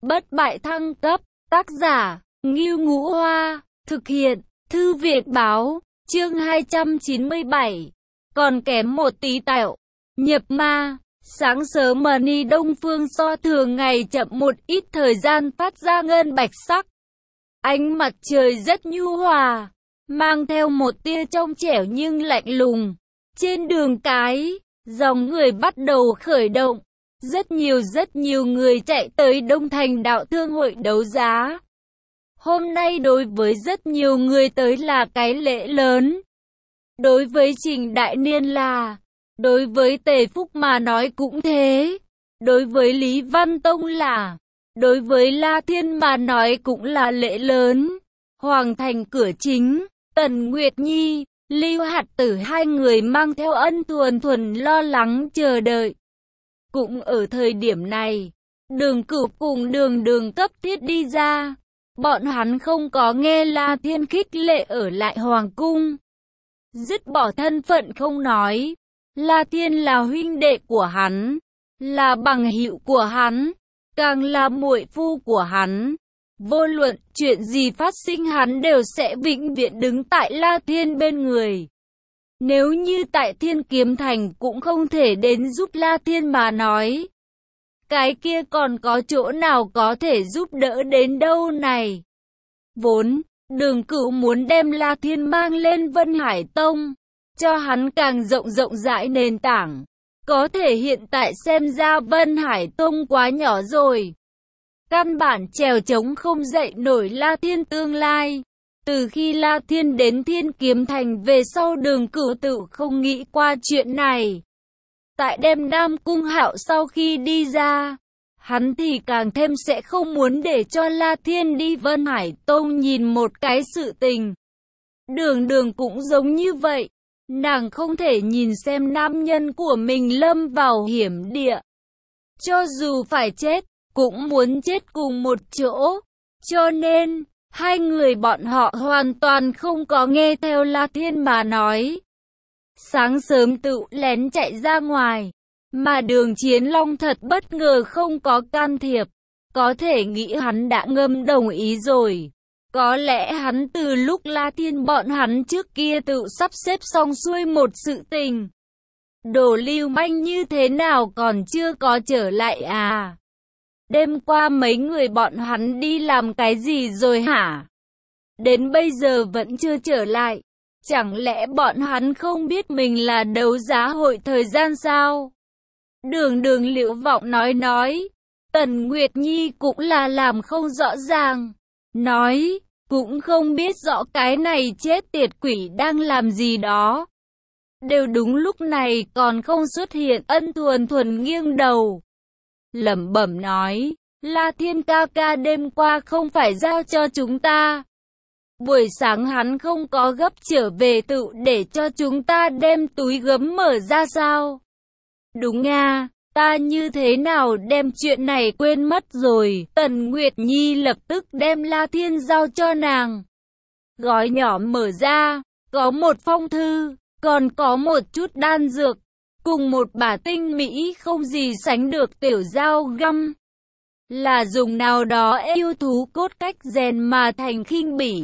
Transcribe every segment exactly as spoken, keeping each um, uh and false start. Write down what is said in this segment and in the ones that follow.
bất bại thăng cấp, tác giả, Ngưu Ngũ Hoa, thực hiện, Thư viện báo, chương hai trăm chín mươi bảy, còn kém một tí tẹo, nhập ma, sáng sớm Mani Đông Phương so thường ngày chậm một ít thời gian phát ra ngân bạch sắc. Ánh mặt trời rất nhu hòa, mang theo một tia trong trẻo nhưng lạnh lùng. Trên đường cái, dòng người bắt đầu khởi động. Rất nhiều rất nhiều người chạy tới Đông Thành Đạo Thương hội đấu giá. Hôm nay đối với rất nhiều người tới là cái lễ lớn. Đối với Trình Đại Niên là, đối với Tề Phúc mà nói cũng thế. Đối với Lý Văn Tông là, đối với La Thiên mà nói cũng là lễ lớn. Hoàng thành cửa chính, Tần Nguyệt Nhi, Lưu Hạt Tử hai người mang theo Ân Thuần Thuần lo lắng chờ đợi. Cũng ở thời điểm này, Đường Cửu cùng Đường Đường cấp thiết đi ra. Bọn hắn không có nghe La Thiên khích lệ ở lại Hoàng cung. Dứt bỏ thân phận không nói, La Thiên là huynh đệ của hắn, là bằng hữu của hắn, càng là muội phu của hắn. Vô luận chuyện gì phát sinh hắn đều sẽ vĩnh viễn đứng tại La Thiên bên người. Nếu như tại Thiên Kiếm Thành cũng không thể đến giúp La Thiên mà nói, cái kia còn có chỗ nào có thể giúp đỡ đến đâu này. Vốn, Đường Cửu muốn đem La Thiên mang lên Vân Hải Tông, cho hắn càng rộng rộng rãi nền tảng. Có thể hiện tại xem ra Vân Hải Tông quá nhỏ rồi. Căn bản trèo trống không dậy nổi La Thiên tương lai. Từ khi La Thiên đến Thiên Kiếm Thành về sau Đường Cửu tự không nghĩ qua chuyện này. Tại đêm Nam Cung Hạo sau khi đi ra, hắn thì càng thêm sẽ không muốn để cho La Thiên đi Vân Hải Tông nhìn một cái sự tình. Đường Đường cũng giống như vậy. Nàng không thể nhìn xem nam nhân của mình lâm vào hiểm địa. Cho dù phải chết, cũng muốn chết cùng một chỗ. Cho nên, hai người bọn họ hoàn toàn không có nghe theo La Thiên mà nói. Sáng sớm tự lén chạy ra ngoài. Mà Đường Chiến Long thật bất ngờ không có can thiệp. Có thể nghĩ hắn đã ngầm đồng ý rồi. Có lẽ hắn từ lúc La Thiên bọn hắn trước kia tự sắp xếp xong xuôi một sự tình. Đồ lưu manh như thế nào còn chưa có trở lại à? Đêm qua mấy người bọn hắn đi làm cái gì rồi hả? Đến bây giờ vẫn chưa trở lại. Chẳng lẽ bọn hắn không biết mình là đấu giá hội thời gian sao? Đường Đường Liễu Vọng nói nói. Tần Nguyệt Nhi cũng là làm không rõ ràng. Nói, cũng không biết rõ cái này chết tiệt quỷ đang làm gì đó. Đều đúng lúc này còn không xuất hiện. Ân Thuần Thuần nghiêng đầu, lẩm bẩm nói, La Thiên ca ca đêm qua không phải giao cho chúng ta. Buổi sáng hắn không có gấp trở về tự để cho chúng ta đem túi gấm mở ra sao? Đúng nha. Ta như thế nào đem chuyện này quên mất rồi. Tần Nguyệt Nhi lập tức đem La Thiên giao cho nàng. Gói nhỏ mở ra, có một phong thư, còn có một chút đan dược, cùng một bả tinh mỹ không gì sánh được tiểu dao găm. Là dùng nào đó yêu thú cốt cách rèn mà thành khinh bỉ.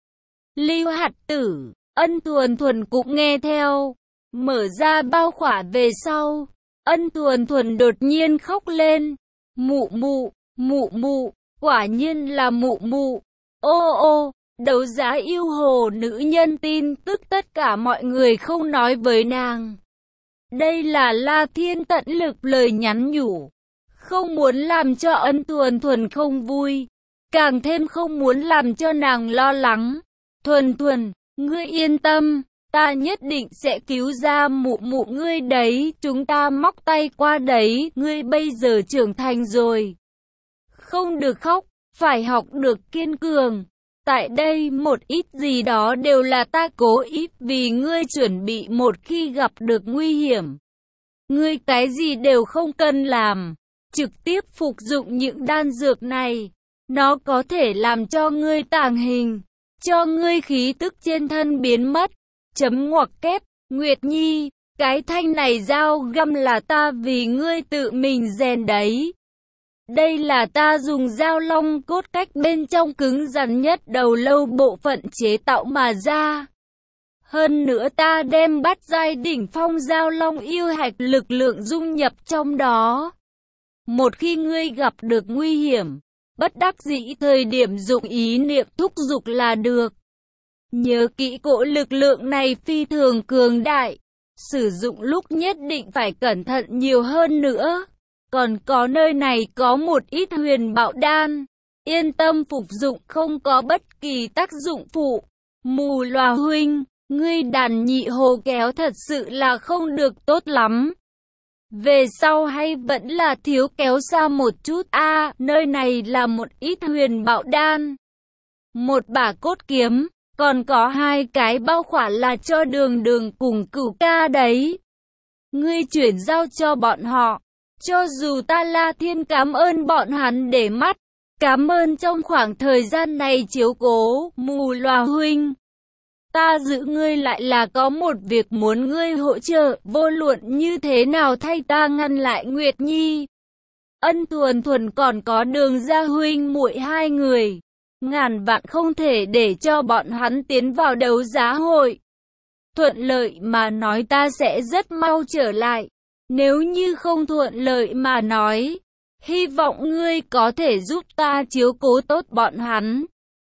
Lưu Hạt Tử, Ân Thuần Thuần cũng nghe theo. Mở ra bao khỏa về sau, Ân Thuần Thuần đột nhiên khóc lên. Mụ mụ, mụ mụ, quả nhiên là mụ mụ. Ô ô, đấu giá yêu hồ nữ nhân tin tức tất cả mọi người không nói với nàng. Đây là La Thiên tận lực lời nhắn nhủ. Không muốn làm cho Ân Thuần Thuần không vui. Càng thêm không muốn làm cho nàng lo lắng. Thuần Thuần, ngươi yên tâm. Ta nhất định sẽ cứu ra mụ mụ ngươi đấy, chúng ta móc tay qua đấy, ngươi bây giờ trưởng thành rồi. Không được khóc, phải học được kiên cường. Tại đây một ít gì đó đều là ta cố ý vì ngươi chuẩn bị một khi gặp được nguy hiểm. Ngươi cái gì đều không cần làm, trực tiếp phục dụng những đan dược này. Nó có thể làm cho ngươi tàng hình, cho ngươi khí tức trên thân biến mất. Chấm ngoặc kép, Nguyệt Nhi, cái thanh này dao găm là ta vì ngươi tự mình rèn đấy. Đây là ta dùng dao long cốt cách bên trong cứng rắn nhất đầu lâu bộ phận chế tạo mà ra. Hơn nữa ta đem bát giai đỉnh phong dao long yêu hạch lực lượng dung nhập trong đó. Một khi ngươi gặp được nguy hiểm, bất đắc dĩ thời điểm dụng ý niệm thúc giục là được. Nhớ kỹ cỗ lực lượng này phi thường cường đại, sử dụng lúc nhất định phải cẩn thận nhiều hơn nữa. Còn có nơi này có một ít huyền bảo đan, yên tâm phục dụng không có bất kỳ tác dụng phụ. Mù Lòa huynh, ngươi đàn nhị hồ kéo thật sự là không được tốt lắm. Về sau hay vẫn là thiếu kéo xa một chút a à, nơi này là một ít huyền bảo đan, một bả cốt kiếm, còn có hai cái bao khỏa là cho đường đường cùng cửu ca đấy. Ngươi chuyển giao cho bọn họ, cho dù ta La Thiên cảm ơn bọn hắn để mắt, cảm ơn trong khoảng thời gian này chiếu cố, Mù Lòa huynh. Ta giữ ngươi lại là có một việc muốn ngươi hỗ trợ, vô luận như thế nào thay ta ngăn lại Nguyệt Nhi. Ân Thuần Thuần còn có Đường Gia huynh muội hai người, ngàn vạn không thể để cho bọn hắn tiến vào đấu giá hội. Thuận lợi mà nói ta sẽ rất mau trở lại, nếu như không thuận lợi mà nói, hy vọng ngươi có thể giúp ta chiếu cố tốt bọn hắn.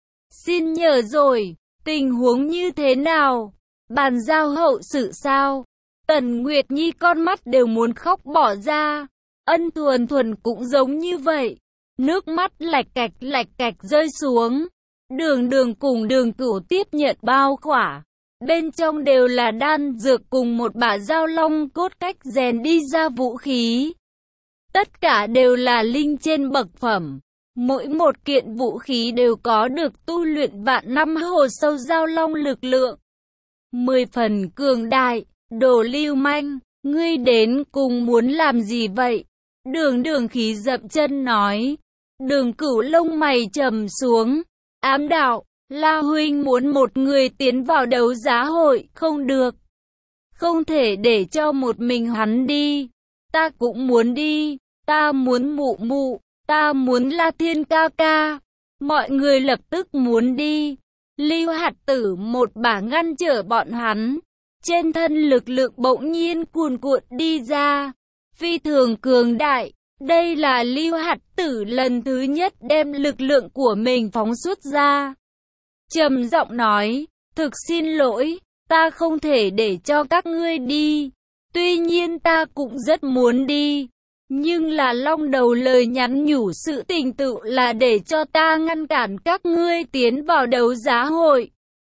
Xin nhờ rồi. Tình huống như thế nào? Bàn giao hậu sự sao? Tần Nguyệt Nhi con mắt đều muốn khóc bỏ ra. Ân Thuần Thuần cũng giống như vậy. Nước mắt lạch cạch lạch cạch rơi xuống. Đường đường cùng Đường Cửu tiếp nhận bao khỏa. Bên trong đều là đan dược cùng một bả dao long cốt cách rèn đi ra vũ khí. Tất cả đều là linh trên bậc phẩm. Mỗi một kiện vũ khí đều có được tu luyện vạn năm hồ sâu dao long lực lượng. Mười phần cường đại, đồ lưu manh, ngươi đến cùng muốn làm gì vậy? Đường đường khí dậm chân nói. Đường Cửu lông mày trầm xuống, ám đạo, La huynh muốn một người tiến vào đấu giá hội, không được. Không thể để cho một mình hắn đi, ta cũng muốn đi, ta muốn mụ mụ. Ta muốn La Thiên ca ca. Mọi người lập tức muốn đi. Lưu Hạt Tử một bả ngăn trở bọn hắn. Trên thân lực lượng bỗng nhiên cuồn cuộn đi ra. Phi thường cường đại. Đây là Lưu Hạt Tử lần thứ nhất đem lực lượng của mình phóng xuất ra. Trầm giọng nói, thực xin lỗi, ta không thể để cho các ngươi đi. Tuy nhiên ta cũng rất muốn đi. Nhưng là Long Đầu lời nhắn nhủ sự tình tự là để cho ta ngăn cản các ngươi tiến vào đấu giá hội.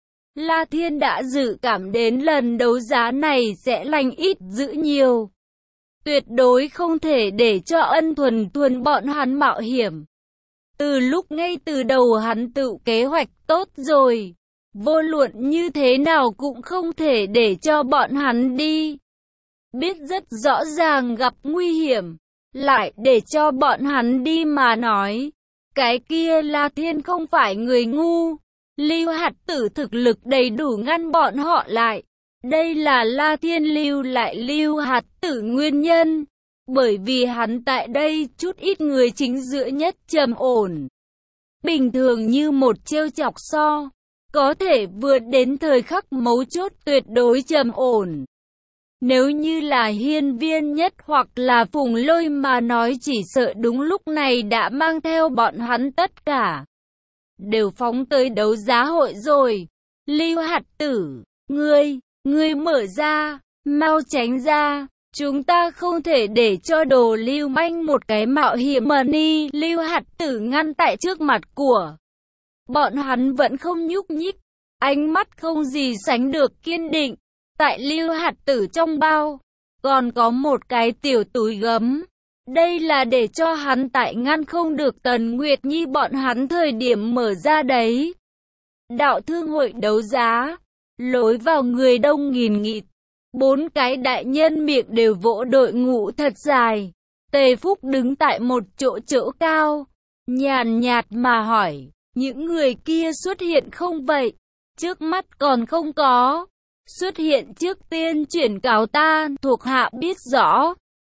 La Thiên đã dự cảm đến lần đấu giá này sẽ lành ít dữ nhiều. Tuyệt đối không thể để cho Ân Thuần Thuần bọn hắn mạo hiểm. Từ lúc ngay từ đầu hắn tự kế hoạch tốt rồi. Vô luận như thế nào cũng không thể để cho bọn hắn đi. Biết rất rõ ràng gặp nguy hiểm. Lại để cho bọn hắn đi mà nói. Cái kia La Thiên không phải người ngu. Lưu Hạt Tử thực lực đầy đủ ngăn bọn họ lại. Đây là La Thiên lưu lại Lưu Hạt Tử nguyên nhân. Bởi vì hắn tại đây chút ít người chính giữa nhất trầm ổn. Bình thường như một trêu chọc so. Có thể vượt đến thời khắc mấu chốt tuyệt đối trầm ổn. Nếu như là hiên viên nhất hoặc là Phùng Lôi mà nói chỉ sợ đúng lúc này đã mang theo bọn hắn tất cả. Đều phóng tới đấu giá hội rồi. Lưu Hạt Tử, ngươi, ngươi mở ra, mau tránh ra. Chúng ta không thể để cho đồ lưu manh một cái mạo hiểm mà đi. Lưu Hạt Tử ngăn tại trước mặt của bọn hắn vẫn không nhúc nhích. Ánh mắt không gì sánh được kiên định. Tại Lưu Hạt Tử trong bao, còn có một cái tiểu túi gấm. Đây là để cho hắn tại ngăn không được Tần Nguyệt Nhi bọn hắn thời điểm mở ra đấy. Đạo thương hội đấu giá, lối vào người đông nghìn nghịt. Bốn cái đại nhân miệng đều vỗ đội ngũ thật dài. Tề Phúc đứng tại một chỗ chỗ cao, nhàn nhạt mà hỏi, những người kia xuất hiện không vậy? Trước mắt còn không có. Xuất hiện trước tiên chuyển cáo ta, thuộc hạ biết rõ.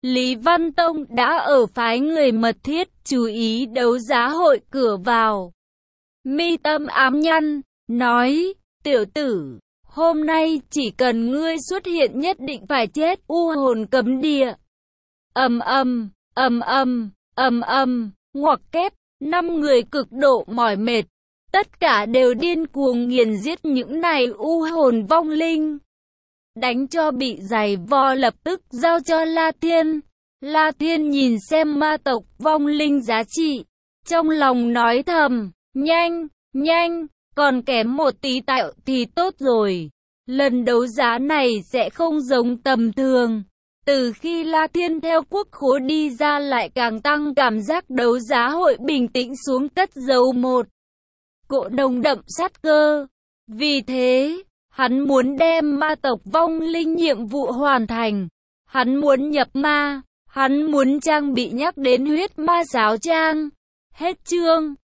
Lý Văn Tông đã ở phái người mật thiết chú ý đấu giá hội cửa vào. Mi tâm ám nhăn, nói, tiểu tử, hôm nay chỉ cần ngươi xuất hiện nhất định phải chết, u hồn cấm địa. Ầm ầm, ầm ầm, ầm ầm, ngoặc kép, năm người cực độ mỏi mệt, tất cả đều điên cuồng nghiền giết những này u hồn vong linh. Đánh cho bị giày vò, lập tức giao cho La Thiên. La Thiên nhìn xem ma tộc vong linh giá trị, trong lòng nói thầm, nhanh, nhanh, còn kém một tí tạo thì tốt rồi. Lần đấu giá này sẽ không giống tầm thường. Từ khi La Thiên theo quốc khố đi ra lại càng tăng cảm giác đấu giá hội bình tĩnh xuống, cất giấu một cỗ nồng đậm sát cơ. Vì thế, hắn muốn đem ma tộc vong linh nhiệm vụ hoàn thành. Hắn muốn nhập ma, hắn muốn trang bị nhắc đến huyết ma giáo trang. Hết chương.